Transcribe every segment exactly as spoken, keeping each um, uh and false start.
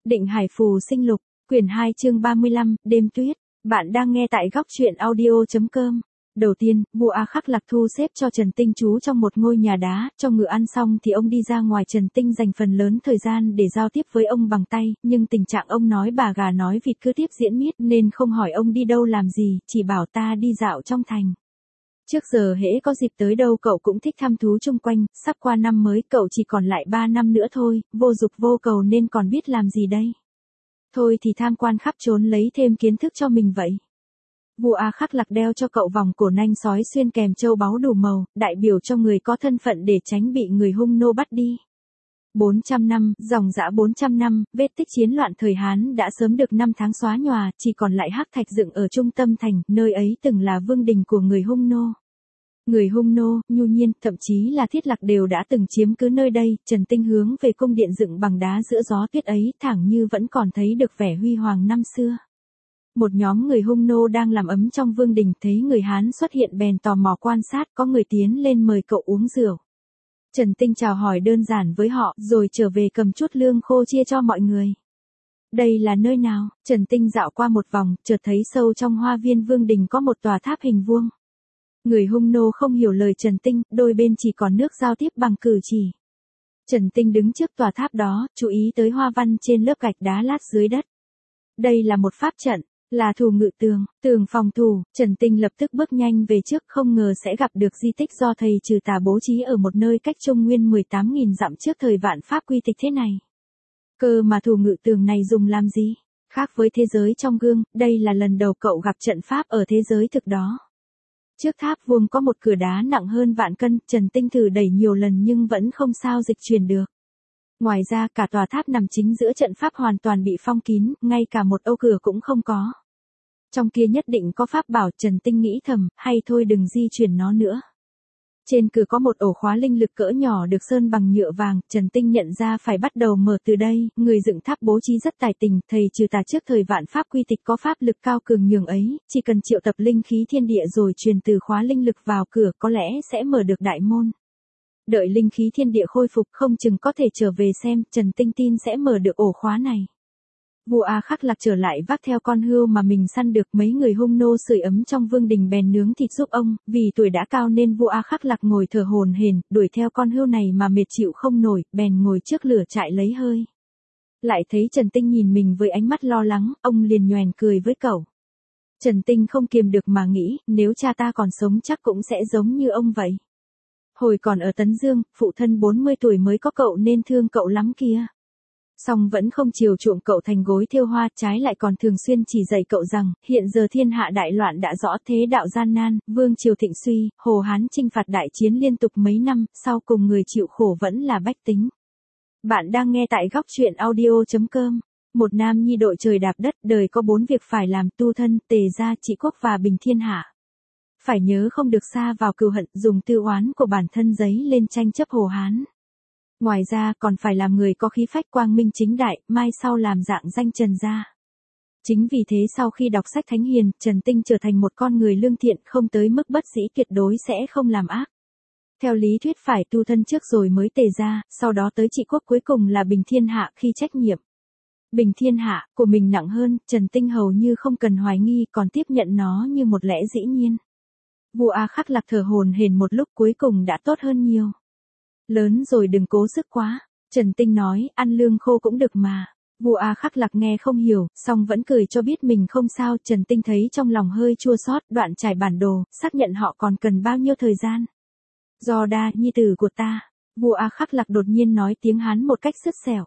Định Hải Phù Sinh Lục, quyển hai chương ba mươi lăm, đêm tuyết. Bạn đang nghe tại góc truyện audio.com. Đầu tiên, vua A Khắc Lạc thu xếp cho Trần Tinh trú trong một ngôi nhà đá, cho ngựa ăn xong thì ông đi ra ngoài. Trần Tinh dành phần lớn thời gian để giao tiếp với ông bằng tay, nhưng tình trạng ông nói bà gà nói vịt cứ tiếp diễn miết nên không hỏi ông đi đâu làm gì, chỉ bảo ta đi dạo trong thành. Trước giờ hễ có dịp tới đâu cậu cũng thích thăm thú chung quanh, sắp qua năm mới cậu chỉ còn lại ba năm nữa thôi, vô dục vô cầu nên còn biết làm gì đây. Thôi thì tham quan khắp trốn lấy thêm kiến thức cho mình vậy. Vua A Khắc Lạc đeo cho cậu vòng cổ nanh sói xuyên kèm châu báu đủ màu, đại biểu cho người có thân phận để tránh bị người hung nô bắt đi. bốn trăm năm, dòng dã bốn trăm năm, vết tích chiến loạn thời Hán đã sớm được năm tháng xóa nhòa, chỉ còn lại hắc thạch dựng ở trung tâm thành, nơi ấy từng là vương đình của người hung nô. Người hung nô, nhu nhiên, thậm chí là thiết lạc đều đã từng chiếm cứ nơi đây. Trần Tinh hướng về cung điện dựng bằng đá giữa gió tuyết ấy, thẳng như vẫn còn thấy được vẻ huy hoàng năm xưa. Một nhóm người hung nô đang làm ấm trong vương đình, thấy người Hán xuất hiện bèn tò mò quan sát, có người tiến lên mời cậu uống rượu. Trần Tinh chào hỏi đơn giản với họ, rồi trở về cầm chút lương khô chia cho mọi người. Đây là nơi nào? Trần Tinh dạo qua một vòng, chợt thấy sâu trong hoa viên vương đình có một tòa tháp hình vuông. Người hung nô không hiểu lời Trần Tinh, đôi bên chỉ còn nước giao tiếp bằng cử chỉ. Trần Tinh đứng trước tòa tháp đó, chú ý tới hoa văn trên lớp gạch đá lát dưới đất. Đây là một pháp trận, là thủ ngự tường, tường phòng thủ. Trần Tinh lập tức bước nhanh về trước, không ngờ sẽ gặp được di tích do thầy Trừ Tà bố trí ở một nơi cách Trung Nguyên mười tám nghìn dặm trước thời vạn pháp quy tịch thế này. Cơ mà thủ ngự tường này dùng làm gì? Khác với thế giới trong gương, đây là lần đầu cậu gặp trận pháp ở thế giới thực đó. Trước tháp vuông có một cửa đá nặng hơn vạn cân, Trần Tinh thử đẩy nhiều lần nhưng vẫn không sao dịch chuyển được. Ngoài ra cả tòa tháp nằm chính giữa trận pháp hoàn toàn bị phong kín, ngay cả một ô cửa cũng không có. Trong kia nhất định có pháp bảo, Trần Tinh nghĩ thầm, hay thôi đừng di chuyển nó nữa. Trên cửa có một ổ khóa linh lực cỡ nhỏ được sơn bằng nhựa vàng, Trần Tinh nhận ra phải bắt đầu mở từ đây. Người dựng tháp bố trí rất tài tình, thầy Trừ Tà trước thời vạn pháp quy tịch có pháp lực cao cường nhường ấy, chỉ cần triệu tập linh khí thiên địa rồi truyền từ khóa linh lực vào cửa có lẽ sẽ mở được đại môn. Đợi linh khí thiên địa khôi phục không chừng có thể trở về xem, Trần Tinh tin sẽ mở được ổ khóa này. Vua A Khắc Lạc trở lại vác theo con hươu mà mình săn được. Mấy người hung nô sưởi ấm trong vương đình bèn nướng thịt giúp ông, vì tuổi đã cao nên vua A Khắc Lạc ngồi thở hổn hển, đuổi theo con hươu này mà mệt chịu không nổi, bèn ngồi trước lửa trại lấy hơi. Lại thấy Trần Tinh nhìn mình với ánh mắt lo lắng, ông liền nhoẻn cười với cậu. Trần Tinh không kiềm được mà nghĩ, nếu cha ta còn sống chắc cũng sẽ giống như ông vậy. Hồi còn ở Tấn Dương, phụ thân bốn mươi tuổi mới có cậu nên thương cậu lắm kia. Song vẫn không chiều chuộng cậu thành gối thêu hoa, trái lại còn thường xuyên chỉ dạy cậu rằng, hiện giờ thiên hạ đại loạn đã rõ, thế đạo gian nan, vương triều thịnh suy, Hồ Hán chinh phạt đại chiến liên tục mấy năm, sau cùng người chịu khổ vẫn là bách tính. Bạn đang nghe tại góc truyện audio.com. Một nam nhi đội trời đạp đất, đời có bốn việc phải làm: tu thân, tề gia, trị quốc và bình thiên hạ. Phải nhớ không được sa vào cừu hận, dùng tư oán của bản thân giấy lên tranh chấp Hồ Hán. Ngoài ra còn phải làm người có khí phách quang minh chính đại, mai sau làm dạng danh Trần gia. Chính vì thế sau khi đọc sách Thánh Hiền, Trần Tinh trở thành một con người lương thiện, không tới mức bất sĩ, tuyệt đối sẽ không làm ác. Theo lý thuyết phải tu thân trước rồi mới tề gia, sau đó tới trị quốc, cuối cùng là bình thiên hạ. Khi trách nhiệm bình thiên hạ của mình nặng hơn, Trần Tinh hầu như không cần hoài nghi, còn tiếp nhận nó như một lẽ dĩ nhiên. Vua A Khắc Lạc thở hổn hển một lúc, cuối cùng đã tốt hơn nhiều. Lớn rồi đừng cố sức quá, Trần Tinh nói, ăn lương khô cũng được mà. Vua A Khắc Lạc nghe không hiểu, song vẫn cười cho biết mình không sao. Trần Tinh thấy trong lòng hơi chua xót, đoạn trải bản đồ, xác nhận họ còn cần bao nhiêu thời gian. Do đa, nhi tử của ta, vua A Khắc Lạc đột nhiên nói tiếng Hán một cách sứt sẻo.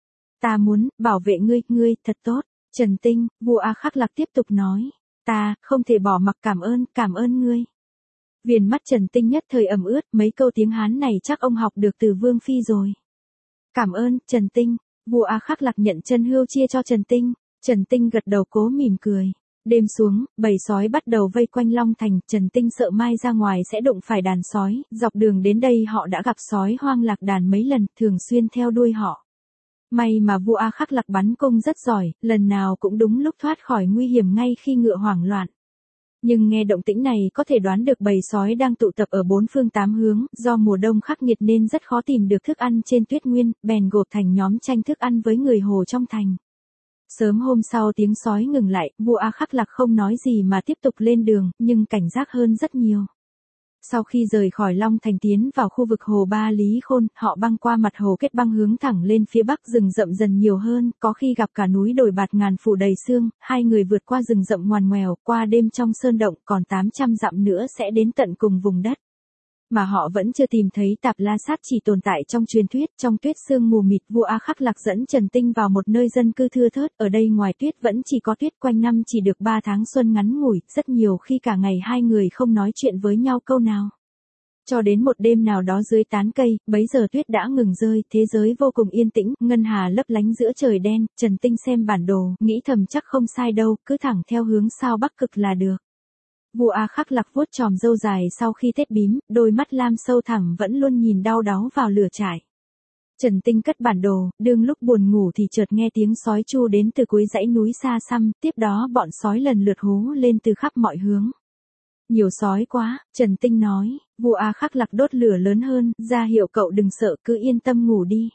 Ta muốn bảo vệ ngươi, ngươi thật tốt. Trần Tinh, vua A Khắc Lạc tiếp tục nói, ta không thể bỏ mặc, cảm ơn, cảm ơn ngươi. Viền mắt Trần Tinh nhất thời ẩm ướt, mấy câu tiếng Hán này chắc ông học được từ Vương Phi rồi. Cảm ơn, Trần Tinh. Vua A Khắc Lạc nhận chân hươu chia cho Trần Tinh. Trần Tinh gật đầu cố mỉm cười. Đêm xuống, bầy sói bắt đầu vây quanh Long Thành. Trần Tinh sợ mai ra ngoài sẽ đụng phải đàn sói. Dọc đường đến đây họ đã gặp sói hoang lạc đàn mấy lần, thường xuyên theo đuôi họ. May mà vua A Khắc Lạc bắn cung rất giỏi, lần nào cũng đúng lúc thoát khỏi nguy hiểm ngay khi ngựa hoảng loạn. Nhưng nghe động tĩnh này có thể đoán được bầy sói đang tụ tập ở bốn phương tám hướng, do mùa đông khắc nghiệt nên rất khó tìm được thức ăn trên tuyết nguyên, bèn gộp thành nhóm tranh thức ăn với người Hồ trong thành. Sớm hôm sau tiếng sói ngừng lại, vua A Khắc Lạc không nói gì mà tiếp tục lên đường, nhưng cảnh giác hơn rất nhiều. Sau khi rời khỏi Long Thành tiến vào khu vực hồ Ba Lý Khôn, họ băng qua mặt hồ Kết Băng hướng thẳng lên phía bắc, rừng rậm dần nhiều hơn, có khi gặp cả núi đồi bạt ngàn phủ đầy sương, hai người vượt qua rừng rậm ngoằn ngoèo, qua đêm trong sơn động, còn tám trăm dặm nữa sẽ đến tận cùng vùng đất. Mà họ vẫn chưa tìm thấy Tạp La Sát chỉ tồn tại trong truyền thuyết, trong tuyết sương mù mịt vua A Khắc Lạc dẫn Trần Tinh vào một nơi dân cư thưa thớt, ở đây ngoài tuyết vẫn chỉ có tuyết, quanh năm chỉ được ba tháng xuân ngắn ngủi, rất nhiều khi cả ngày hai người không nói chuyện với nhau câu nào. Cho đến một đêm nào đó dưới tán cây, bấy giờ tuyết đã ngừng rơi, thế giới vô cùng yên tĩnh, ngân hà lấp lánh giữa trời đen, Trần Tinh xem bản đồ, nghĩ thầm chắc không sai đâu, cứ thẳng theo hướng sao bắc cực là được. Vua A Khắc Lạc vuốt chòm râu dài sau khi tết bím, đôi mắt lam sâu thẳm vẫn luôn nhìn đau đáu vào lửa trại. Trần Tinh cất bản đồ, đương lúc buồn ngủ thì chợt nghe tiếng sói tru đến từ cuối dãy núi xa xăm, tiếp đó bọn sói lần lượt hú lên từ khắp mọi hướng. Nhiều sói quá, Trần Tinh nói, vua A Khắc Lạc đốt lửa lớn hơn, ra hiệu cậu đừng sợ, cứ yên tâm ngủ đi.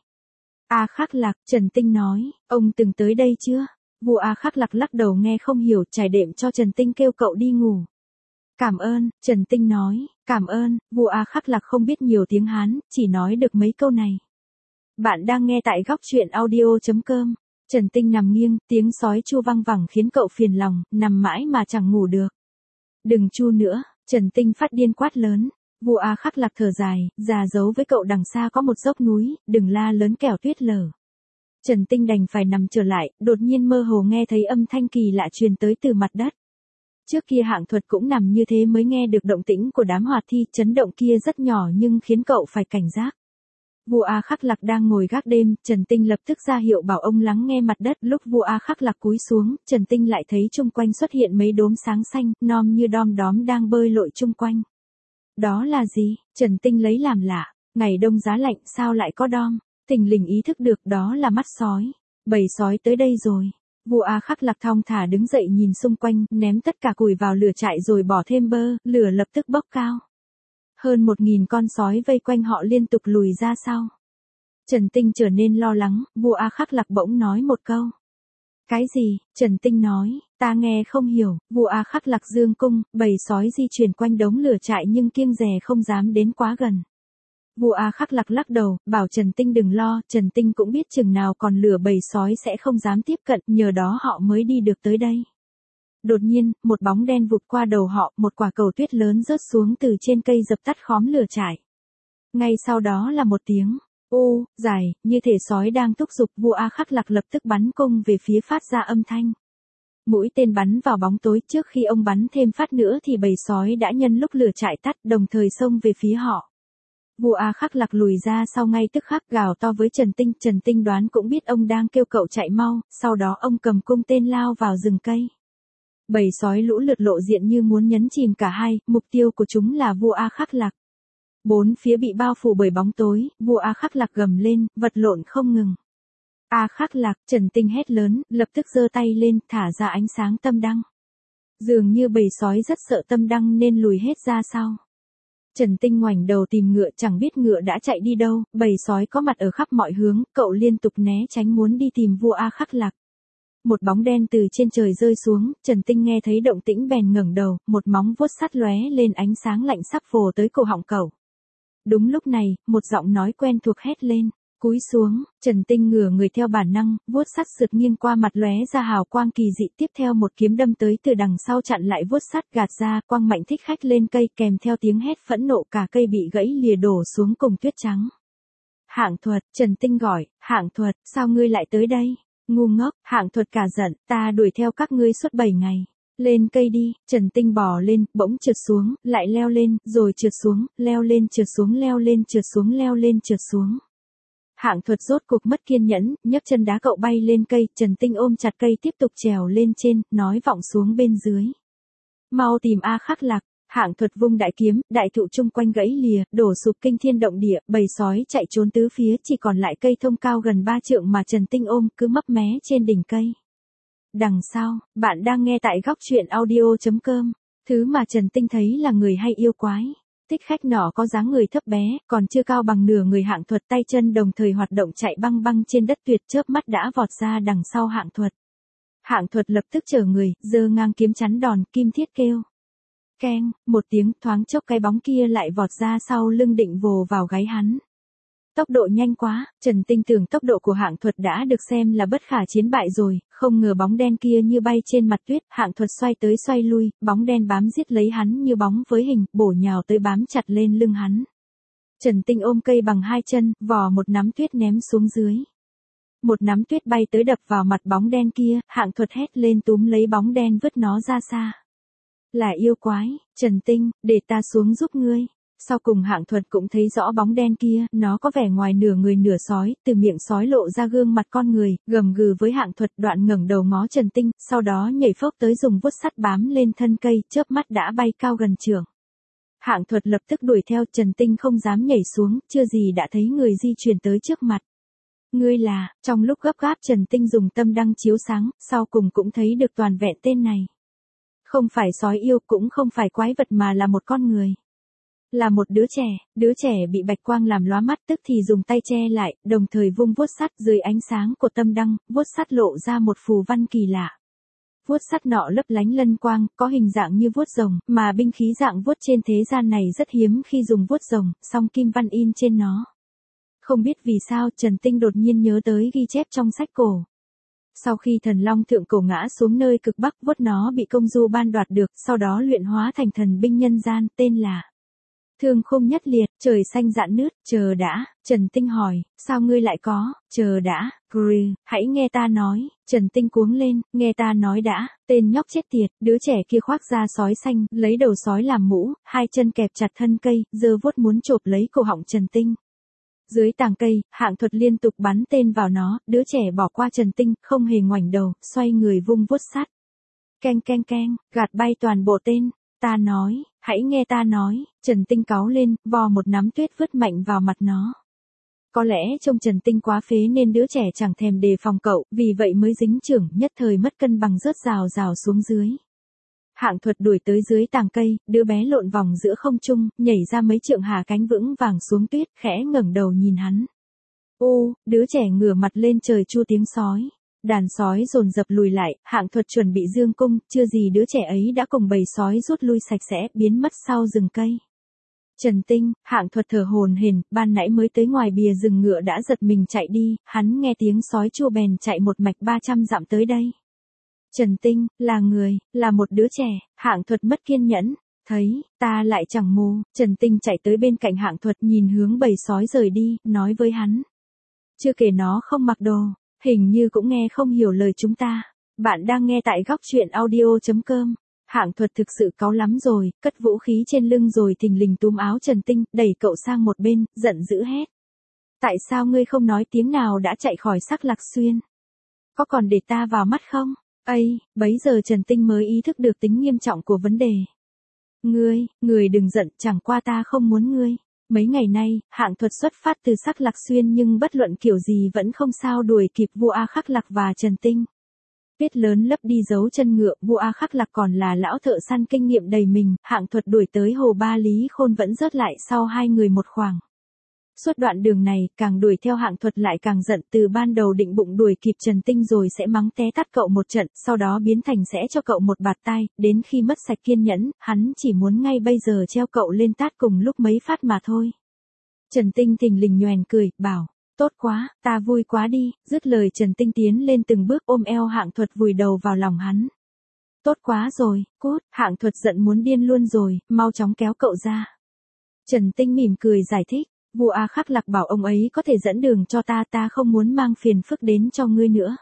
A Khắc Lạc, Trần Tinh nói, ông từng tới đây chưa? Vua A Khắc Lạc lắc đầu nghe không hiểu, trải đệm cho Trần Tinh kêu cậu đi ngủ. Cảm ơn, Trần Tinh nói, cảm ơn, vua A Khắc Lạc không biết nhiều tiếng Hán, chỉ nói được mấy câu này. Bạn đang nghe tại góc truyện audio chấm com. Trần Tinh nằm nghiêng, tiếng sói chu vang vẳng khiến cậu phiền lòng, nằm mãi mà chẳng ngủ được. Đừng chu nữa, Trần Tinh phát điên quát lớn. Vua A Khắc Lạc thở dài, già giấu với cậu đằng xa có một dốc núi, đừng la lớn kẻo tuyết lở. Trần Tinh đành phải nằm trở lại, đột nhiên mơ hồ nghe thấy âm thanh kỳ lạ truyền tới từ mặt đất. Trước kia Hạng Thuật cũng nằm như thế mới nghe được động tĩnh của đám hoạt thi, chấn động kia rất nhỏ nhưng khiến cậu phải cảnh giác. Vua A Khắc Lạc đang ngồi gác đêm, Trần Tinh lập tức ra hiệu bảo ông lắng nghe mặt đất. Lúc vua A Khắc Lạc cúi xuống, Trần Tinh lại thấy chung quanh xuất hiện mấy đốm sáng xanh, nom như đom đóm đang bơi lội chung quanh. Đó là gì? Trần Tinh lấy làm lạ, ngày đông giá lạnh sao lại có đom? Thình lình ý thức được đó là mắt sói. Bầy sói tới đây rồi. Vua A Khắc Lạc thong thả đứng dậy nhìn xung quanh, ném tất cả củi vào lửa trại rồi bỏ thêm bơ, lửa lập tức bốc cao. Hơn một nghìn con sói vây quanh họ liên tục lùi ra sau. Trần Tinh trở nên lo lắng, vua A Khắc Lạc bỗng nói một câu. Cái gì? Trần Tinh nói, ta nghe không hiểu, vua A Khắc Lạc dương cung, bầy sói di chuyển quanh đống lửa trại nhưng kiêng dè không dám đến quá gần. Vua A Khắc Lạc lắc đầu, bảo Trần Tinh đừng lo, Trần Tinh cũng biết chừng nào còn lửa bầy sói sẽ không dám tiếp cận, nhờ đó họ mới đi được tới đây. Đột nhiên, một bóng đen vụt qua đầu họ, một quả cầu tuyết lớn rớt xuống từ trên cây dập tắt khóm lửa trại. Ngay sau đó là một tiếng u dài, như thể sói đang thúc giục, vua A Khắc Lạc lập tức bắn cung về phía phát ra âm thanh. Mũi tên bắn vào bóng tối, trước khi ông bắn thêm phát nữa thì bầy sói đã nhân lúc lửa trại tắt, đồng thời xông về phía họ. Vua A Khắc Lạc lùi ra sau ngay tức khắc gào to với Trần Tinh, Trần Tinh đoán cũng biết ông đang kêu cậu chạy mau, sau đó ông cầm cung tên lao vào rừng cây. Bầy sói lũ lượt lộ diện như muốn nhấn chìm cả hai, mục tiêu của chúng là vua A Khắc Lạc. Bốn phía bị bao phủ bởi bóng tối, vua A Khắc Lạc gầm lên, vật lộn không ngừng. A Khắc Lạc, Trần Tinh hét lớn, lập tức giơ tay lên, thả ra ánh sáng tâm đăng. Dường như bầy sói rất sợ tâm đăng nên lùi hết ra sau. Trần Tinh ngoảnh đầu tìm ngựa, chẳng biết ngựa đã chạy đi đâu, bầy sói có mặt ở khắp mọi hướng, cậu liên tục né tránh muốn đi tìm vua A Khắc Lạc. Một bóng đen từ trên trời rơi xuống, Trần Tinh nghe thấy động tĩnh bèn ngẩng đầu, một móng vuốt sắt lóe lên ánh sáng lạnh sắp vồ tới cổ họng cậu. Đúng lúc này, một giọng nói quen thuộc hét lên, cúi xuống, Trần Tinh ngửa người theo bản năng, vuốt sắt sượt nghiêng qua mặt lóe ra hào quang kỳ dị, tiếp theo một kiếm đâm tới từ đằng sau chặn lại vuốt sắt gạt ra, quang mạnh thích khách lên cây kèm theo tiếng hét phẫn nộ, cả cây bị gãy lìa đổ xuống cùng tuyết trắng. Hạng Thuật, Trần Tinh gọi, Hạng Thuật, sao ngươi lại tới đây? Ngu ngốc, Hạng Thuật cả giận, ta đuổi theo các ngươi suốt bảy ngày. Lên cây đi, Trần Tinh bò lên, bỗng trượt xuống, lại leo lên, rồi trượt xuống, leo lên trượt xuống leo lên trượt xuống leo lên trượt xuống. Hạng Thuật rốt cuộc mất kiên nhẫn, nhấc chân đá cậu bay lên cây, Trần Tinh ôm chặt cây tiếp tục trèo lên trên, nói vọng xuống bên dưới. Mau tìm A Khắc Lạc. Hạng Thuật vung đại kiếm, đại thụ chung quanh gãy lìa, đổ sụp kinh thiên động địa, bầy sói chạy trốn tứ phía, chỉ còn lại cây thông cao gần ba trượng mà Trần Tinh ôm cứ mấp mé trên đỉnh cây. Đằng sau, bạn đang nghe tại góc truyện audio chấm com. Thứ mà Trần Tinh thấy là người hay yêu quái. Thích khách nọ có dáng người thấp bé, còn chưa cao bằng nửa người Hạng Thuật, tay chân đồng thời hoạt động chạy băng băng trên đất, tuyệt chớp mắt đã vọt ra đằng sau Hạng Thuật. Hạng Thuật lập tức trở người, giơ ngang kiếm chắn đòn, kim thiết kêu. Keng, một tiếng, thoáng chốc cái bóng kia lại vọt ra sau lưng định vồ vào gáy hắn. Tốc độ nhanh quá, Trần Tinh tưởng tốc độ của Hạng Thuật đã được xem là bất khả chiến bại rồi, không ngờ bóng đen kia như bay trên mặt tuyết, Hạng Thuật xoay tới xoay lui, bóng đen bám giết lấy hắn như bóng với hình, bổ nhào tới bám chặt lên lưng hắn. Trần Tinh ôm cây bằng hai chân, vò một nắm tuyết ném xuống dưới. Một nắm tuyết bay tới đập vào mặt bóng đen kia, Hạng Thuật hét lên túm lấy bóng đen vứt nó ra xa. Là yêu quái, Trần Tinh, để ta xuống giúp ngươi. Sau cùng Hạng Thuật cũng thấy rõ bóng đen kia, nó có vẻ ngoài nửa người nửa sói, từ miệng sói lộ ra gương mặt con người, gầm gừ với Hạng Thuật, đoạn ngẩng đầu ngó Trần Tinh, sau đó nhảy phốc tới dùng vuốt sắt bám lên thân cây, chớp mắt đã bay cao gần chưởng. Hạng Thuật lập tức đuổi theo, Trần Tinh không dám nhảy xuống, chưa gì đã thấy người di chuyển tới trước mặt. Ngươi là, trong lúc gấp gáp Trần Tinh dùng tâm đăng chiếu sáng, sau cùng cũng thấy được toàn vẹn tên này. Không phải sói yêu, cũng không phải quái vật mà là một con người. Là một đứa trẻ, đứa trẻ bị bạch quang làm lóa mắt tức thì dùng tay che lại, đồng thời vung vuốt sắt dưới ánh sáng của tâm đăng, vuốt sắt lộ ra một phù văn kỳ lạ. Vuốt sắt nọ lấp lánh lân quang, có hình dạng như vuốt rồng, mà binh khí dạng vuốt trên thế gian này rất hiếm khi dùng vuốt rồng, song kim văn in trên nó. Không biết vì sao Trần Tinh đột nhiên nhớ tới ghi chép trong sách cổ. Sau khi thần long thượng cổ ngã xuống nơi cực bắc, vuốt nó bị công du ban đoạt được, sau đó luyện hóa thành thần binh nhân gian, tên là Thương Khung Nhất Liệt. Trời xanh rạn nứt, chờ đã, Trần Tinh hỏi, sao ngươi lại có, chờ đã, grừ, hãy nghe ta nói, Trần Tinh cuống lên, nghe ta nói đã, tên nhóc chết tiệt, đứa trẻ kia khoác da sói xanh, lấy đầu sói làm mũ, hai chân kẹp chặt thân cây, giơ vuốt muốn chộp lấy cổ họng Trần Tinh. Dưới tàng cây, Hạng Thuật liên tục bắn tên vào nó, đứa trẻ bỏ qua Trần Tinh, không hề ngoảnh đầu, xoay người vung vuốt sắt. Keng keng keng, gạt bay toàn bộ tên. Ta nói, hãy nghe ta nói, Trần Tinh cáu lên, vò một nắm tuyết vứt mạnh vào mặt nó. Có lẽ trông Trần Tinh quá phế nên đứa trẻ chẳng thèm đề phòng cậu, vì vậy mới dính chưởng, nhất thời mất cân bằng rớt rào rào xuống dưới. Hạng Thuật đuổi tới dưới tàng cây, đứa bé lộn vòng giữa không trung, nhảy ra mấy trượng hạ cánh vững vàng xuống tuyết, khẽ ngẩng đầu nhìn hắn. Ô, đứa trẻ ngửa mặt lên trời chu tiếng sói. Đàn sói dồn dập lùi lại, Hạng Thuật chuẩn bị dương cung, chưa gì đứa trẻ ấy đã cùng bầy sói rút lui sạch sẽ, biến mất sau rừng cây. Trần Tinh, Hạng Thuật thở hổn hển, ban nãy mới tới ngoài bìa rừng ngựa đã giật mình chạy đi, hắn nghe tiếng sói chua bèn chạy một mạch ba trăm dặm tới đây. Trần Tinh, là người, là một đứa trẻ, Hạng Thuật mất kiên nhẫn, thấy, ta lại chẳng mù, Trần Tinh chạy tới bên cạnh Hạng Thuật nhìn hướng bầy sói rời đi, nói với hắn. Chưa kể nó không mặc đồ. Hình như cũng nghe không hiểu lời chúng ta. Bạn đang nghe tại góc truyện audio chấm com. Hạng Thuật thực sự cáu lắm rồi, cất vũ khí trên lưng rồi thình lình túm áo Trần Tinh, đẩy cậu sang một bên, giận dữ hét. Tại sao ngươi không nói tiếng nào đã chạy khỏi Sắc Lạc Xuyên? Có còn để ta vào mắt không? Ây, bấy giờ Trần Tinh mới ý thức được tính nghiêm trọng của vấn đề. Ngươi, ngươi đừng giận, chẳng qua ta không muốn ngươi. Mấy ngày nay, Hạng Thuật xuất phát từ Sắc Lạc Xuyên nhưng bất luận kiểu gì vẫn không sao đuổi kịp vua A Khắc Lạc và Trần Tinh. Tuyết lớn lấp đi dấu chân ngựa, vua A Khắc Lạc còn là lão thợ săn kinh nghiệm đầy mình, Hạng Thuật đuổi tới hồ Ba Lý Khôn vẫn rớt lại sau hai người một khoảng. Suốt đoạn đường này, càng đuổi theo Hạng Thuật lại càng giận, từ ban đầu định bụng đuổi kịp Trần Tinh rồi sẽ mắng té tát cậu một trận, sau đó biến thành sẽ cho cậu một bạt tai, đến khi mất sạch kiên nhẫn, hắn chỉ muốn ngay bây giờ treo cậu lên tát cùng lúc mấy phát mà thôi. Trần Tinh thình lình nhoẻn cười, bảo, tốt quá, ta vui quá đi, dứt lời Trần Tinh tiến lên từng bước ôm eo Hạng Thuật vùi đầu vào lòng hắn. Tốt quá rồi, cút, Hạng Thuật giận muốn điên luôn rồi, mau chóng kéo cậu ra. Trần Tinh mỉm cười giải thích. Vua A Khắc Lạc bảo ông ấy có thể dẫn đường cho ta, ta không muốn mang phiền phức đến cho ngươi nữa.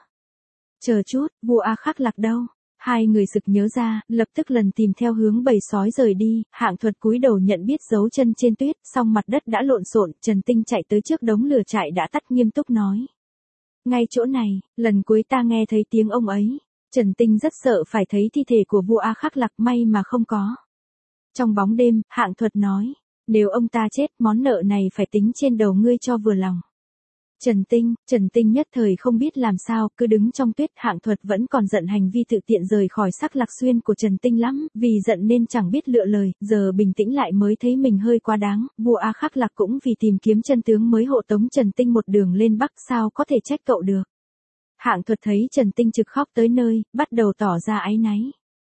Chờ chút, vua A Khắc Lạc đâu? Hai người sực nhớ ra, lập tức lần tìm theo hướng bầy sói rời đi, Hạng Thuật cúi đầu nhận biết dấu chân trên tuyết, song mặt đất đã lộn xộn, Trần Tinh chạy tới trước đống lửa trại đã tắt nghiêm túc nói. Ngay chỗ này, lần cuối ta nghe thấy tiếng ông ấy. Trần Tinh rất sợ phải thấy thi thể của vua A Khắc Lạc, may mà không có. Trong bóng đêm, Hạng Thuật nói. Nếu ông ta chết, món nợ này phải tính trên đầu ngươi cho vừa lòng. Trần Tinh, Trần Tinh nhất thời không biết làm sao, cứ đứng trong tuyết. Hạng Thuật vẫn còn giận hành vi tự tiện rời khỏi Sắc Lạc Xuyên của Trần Tinh lắm, vì giận nên chẳng biết lựa lời, giờ bình tĩnh lại mới thấy mình hơi quá đáng, vua A Khắc Lạc cũng vì tìm kiếm chân tướng mới hộ tống Trần Tinh một đường lên Bắc, sao có thể trách cậu được. Hạng Thuật thấy Trần Tinh trực khóc tới nơi, bắt đầu tỏ ra áy náy.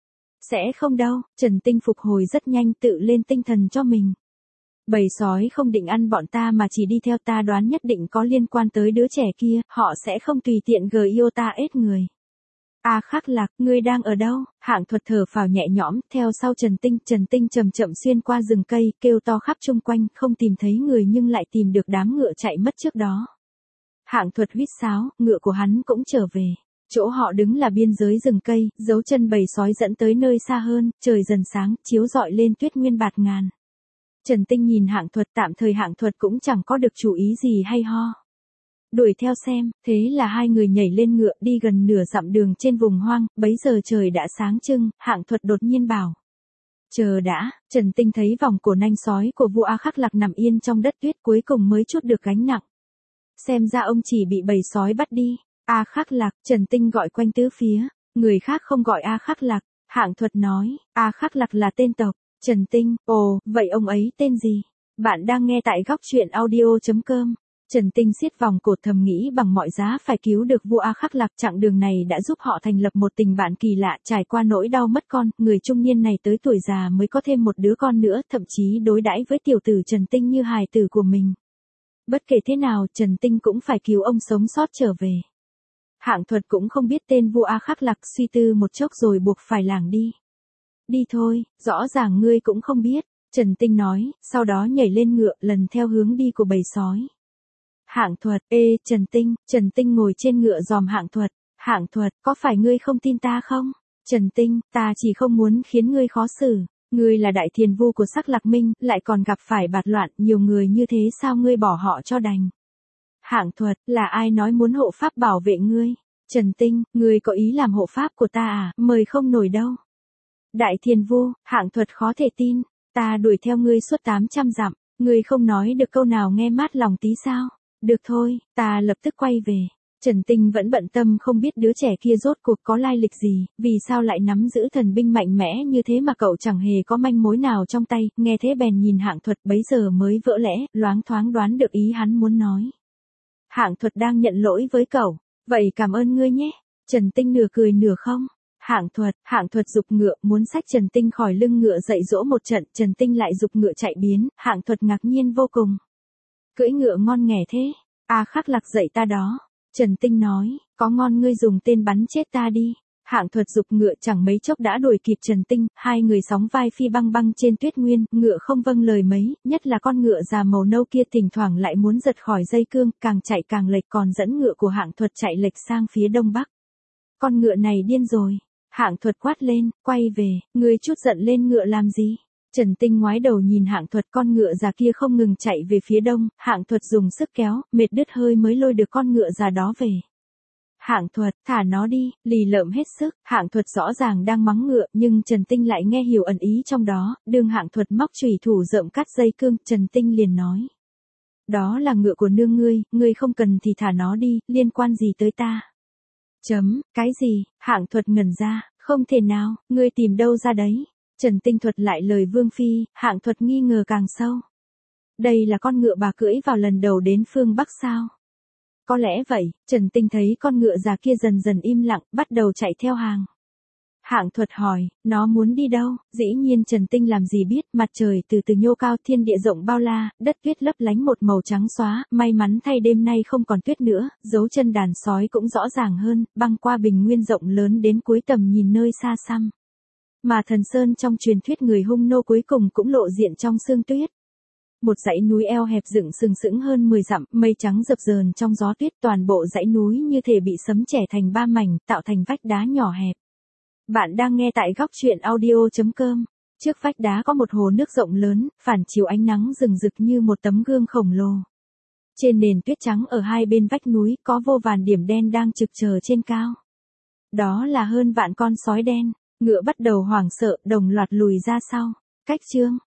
Sẽ không đâu, Trần Tinh phục hồi rất nhanh tự lên tinh thần cho mình. Bầy sói không định ăn bọn ta mà chỉ đi theo ta, đoán nhất định có liên quan tới đứa trẻ kia, họ sẽ không tùy tiện gờ yêu ta ết người. A à, Khắc Lạc, ngươi đang ở đâu? Hạng Thuật thở phào nhẹ nhõm, theo sau Trần Tinh, Trần Tinh chậm chậm xuyên qua rừng cây, kêu to khắp chung quanh, không tìm thấy người nhưng lại tìm được đám ngựa chạy mất trước đó. Hạng Thuật huýt sáo, ngựa của hắn cũng trở về. Chỗ họ đứng là biên giới rừng cây, dấu chân bầy sói dẫn tới nơi xa hơn, trời dần sáng, chiếu rọi lên tuyết nguyên bạt ngàn. Trần Tinh nhìn Hạng Thuật, tạm thời Hạng Thuật cũng chẳng có được chủ ý gì hay ho. Đuổi theo xem, thế là hai người nhảy lên ngựa đi gần nửa dặm đường trên vùng hoang, bấy giờ trời đã sáng trưng, Hạng Thuật đột nhiên bảo. Chờ đã, Trần Tinh thấy vòng cổ nanh sói của vua A Khắc Lạc nằm yên trong đất tuyết cuối cùng mới chút được gánh nặng. Xem ra ông chỉ bị bầy sói bắt đi. A Khắc Lạc, Trần Tinh gọi quanh tứ phía, người khác không gọi A Khắc Lạc, Hạng Thuật nói, A Khắc Lạc là tên tộc. Trần Tinh, ồ, vậy ông ấy tên gì? Bạn đang nghe tại góc truyện audio chấm com. Trần Tinh siết vòng cổ thầm nghĩ bằng mọi giá phải cứu được vua A Khắc Lạc, chặng đường này đã giúp họ thành lập một tình bạn kỳ lạ, trải qua nỗi đau mất con, người trung niên này tới tuổi già mới có thêm một đứa con nữa, thậm chí đối đãi với tiểu tử Trần Tinh như hài tử của mình. Bất kể thế nào, Trần Tinh cũng phải cứu ông sống sót trở về. Hạng Thuật cũng không biết tên vua A Khắc Lạc, suy tư một chốc rồi buộc phải lảng đi. Đi thôi, rõ ràng ngươi cũng không biết, Trần Tinh nói, sau đó nhảy lên ngựa lần theo hướng đi của bầy sói. Hạng Thuật, ê, Trần Tinh, Trần Tinh ngồi trên ngựa dòm Hạng Thuật, Hạng Thuật, có phải ngươi không tin ta không? Trần Tinh, ta chỉ không muốn khiến ngươi khó xử, ngươi là đại thiền vu của Sắc Lạc Minh, lại còn gặp phải bạt loạn, nhiều người như thế sao ngươi bỏ họ cho đành? Hạng Thuật, là ai nói muốn hộ pháp bảo vệ ngươi? Trần Tinh, ngươi có ý làm hộ pháp của ta à, mời không nổi đâu. Đại thiền vu, Hạng Thuật khó thể tin, ta đuổi theo ngươi suốt tám trăm dặm, ngươi không nói được câu nào nghe mát lòng tí sao? Được thôi, ta lập tức quay về. Trần Tinh vẫn bận tâm không biết đứa trẻ kia rốt cuộc có lai lịch gì, vì sao lại nắm giữ thần binh mạnh mẽ như thế mà cậu chẳng hề có manh mối nào trong tay, nghe thế bèn nhìn Hạng Thuật bấy giờ mới vỡ lẽ, loáng thoáng đoán được ý hắn muốn nói. Hạng Thuật đang nhận lỗi với cậu, vậy cảm ơn ngươi nhé. Trần Tinh nửa cười nửa không. Hạng Thuật, Hạng Thuật giục ngựa muốn xách Trần Tinh khỏi lưng ngựa dạy dỗ một trận, Trần Tinh lại giục ngựa chạy biến, Hạng Thuật ngạc nhiên vô cùng. Cưỡi ngựa ngon nghẻ thế, A Khắc Lạc dạy ta đó. Trần Tinh nói, có ngon ngươi dùng tên bắn chết ta đi. Hạng Thuật giục ngựa chẳng mấy chốc đã đuổi kịp Trần Tinh, hai người sóng vai phi băng băng trên tuyết nguyên, ngựa không vâng lời mấy, nhất là con ngựa già màu nâu kia thỉnh thoảng lại muốn giật khỏi dây cương, càng chạy càng lệch, còn dẫn ngựa của Hạng Thuật chạy lệch sang phía đông bắc. Con ngựa này điên rồi. Hạng Thuật quát lên, quay về, ngươi chút giận lên ngựa làm gì? Trần Tinh ngoái đầu nhìn Hạng Thuật, con ngựa già kia không ngừng chạy về phía đông, Hạng Thuật dùng sức kéo, mệt đứt hơi mới lôi được con ngựa già đó về. Hạng Thuật, thả nó đi, lì lợm hết sức, Hạng Thuật rõ ràng đang mắng ngựa, nhưng Trần Tinh lại nghe hiểu ẩn ý trong đó, đương Hạng Thuật móc chùy thủ rợm cắt dây cương, Trần Tinh liền nói. Đó là ngựa của nương ngươi, ngươi không cần thì thả nó đi, liên quan gì tới ta? Chấm, cái gì? Hạng Thuật ngẩn ra, không thể nào, ngươi tìm đâu ra đấy? Trần Tinh thuật lại lời Vương Phi, Hạng Thuật nghi ngờ càng sâu. Đây là con ngựa bà cưỡi vào lần đầu đến phương Bắc sao? Có lẽ vậy, Trần Tinh thấy con ngựa già kia dần dần im lặng, bắt đầu chạy theo hàng. Hạng Thuật hỏi, nó muốn đi đâu? Dĩ nhiên Trần Tinh làm gì biết, mặt trời từ từ nhô cao, thiên địa rộng bao la, đất tuyết lấp lánh một màu trắng xóa, may mắn thay đêm nay không còn tuyết nữa, dấu chân đàn sói cũng rõ ràng hơn, băng qua bình nguyên rộng lớn đến cuối tầm nhìn nơi xa xăm. Mà Thần Sơn trong truyền thuyết người hung nô cuối cùng cũng lộ diện trong sương tuyết. Một dãy núi eo hẹp dựng sừng sững hơn mười dặm, mây trắng dập dờn trong gió tuyết, toàn bộ dãy núi như thể bị sấm chẻ thành ba mảnh, tạo thành vách đá nhỏ hẹp. Bạn đang nghe tại góc truyện audio chấm com. Trước vách đá có một hồ nước rộng lớn, phản chiếu ánh nắng rừng rực như một tấm gương khổng lồ. Trên nền tuyết trắng ở hai bên vách núi có vô vàn điểm đen đang trực chờ trên cao. Đó là hơn vạn con sói đen. Ngựa bắt đầu hoảng sợ, đồng loạt lùi ra sau. Cách chương